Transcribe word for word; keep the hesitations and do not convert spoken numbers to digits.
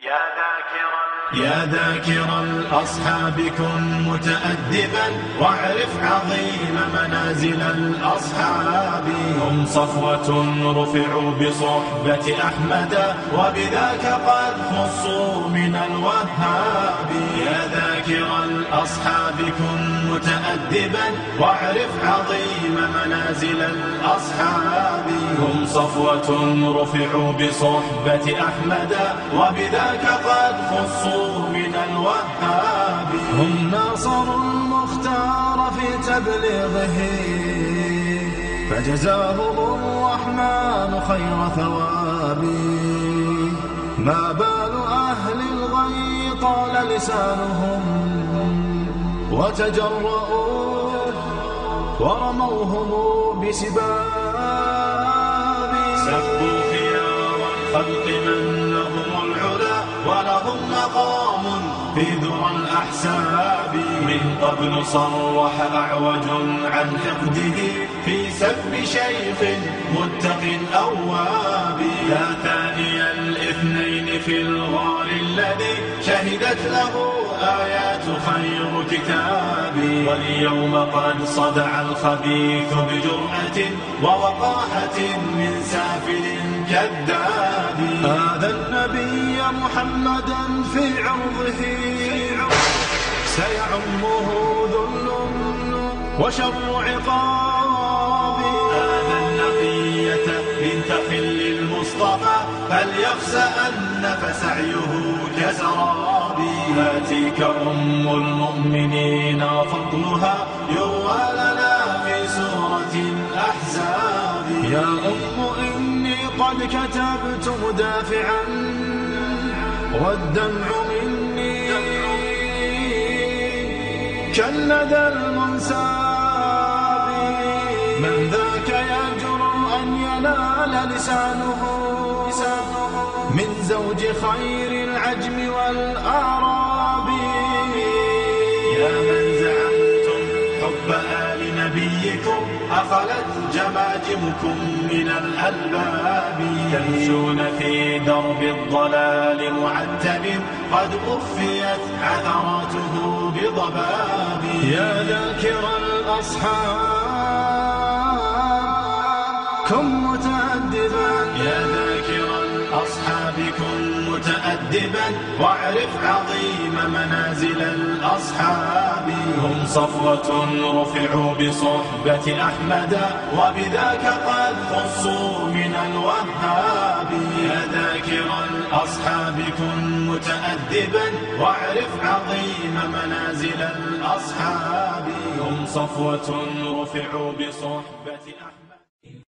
يا ذاكر يا ذاكر الأصحاب كن متأدبا واعرف عظيم منازل الأصحاب. هم صفوة رفعوا بصحبة أحمد وبذاك قد خصوا من الوهاب. يا ذاكر الأصحاب كن متأدبا واعرف عظيم منازل الأصحاب. هم صفوة رفعوا بصحبة أحمد وبذاك قد خصوا من الوهاب. هم ناصروا المختار في تبليغه فجزاهم الرحمن خير ثواب. ما بال أهل الغي طال لسانهم وتجرؤوا ورموهم بسباب. سبوا خيار الخلق من لهم العلا ولهم مقام في ذرى الأحساب. من قبل صرح أعوج عن حقده في سب شيخ متق أواب. لا ثاني الاثنين في الغار الذي شهدت له آيات خير كتاب. واليوم قد صدع الخبيث بجرأة ووقاحة من سافل كذاب. هذا النبي محمدا في عرضه سيعمه ذل وشر عقاب. هذا النقية بنت خل المصطفى فليخسأن فسعيه كسراب. هاتيك أم المؤمنين فضلها يروى لنا في سورة الأحزاب. يا أم إني قد كتبت مدافعا والدمع مني كالندى المنساب. من ذاك يجرؤ أن ينال لسانه من زوج خير العجم والأعراب. يا من زعمتم حب آل نبيكم أخلت جماجمكم من الألباب. تمشون في درب الضلال معتب قد أخفيت عثراته بضباب. يا ذاكر الأصحاب كن متأدبا. يا ذاكر الأصحاب كن متأدبا واعرف عظيم منازل الأصحاب. هم صفوة رفعوا بصحبة أحمد وبذاك قد خصوا من الوهاب. يا ذاكر الأصحاب كن متأدبا واعرف عظيم منازل الأصحاب. هم صفوة رفعوا بصحبة أحمد.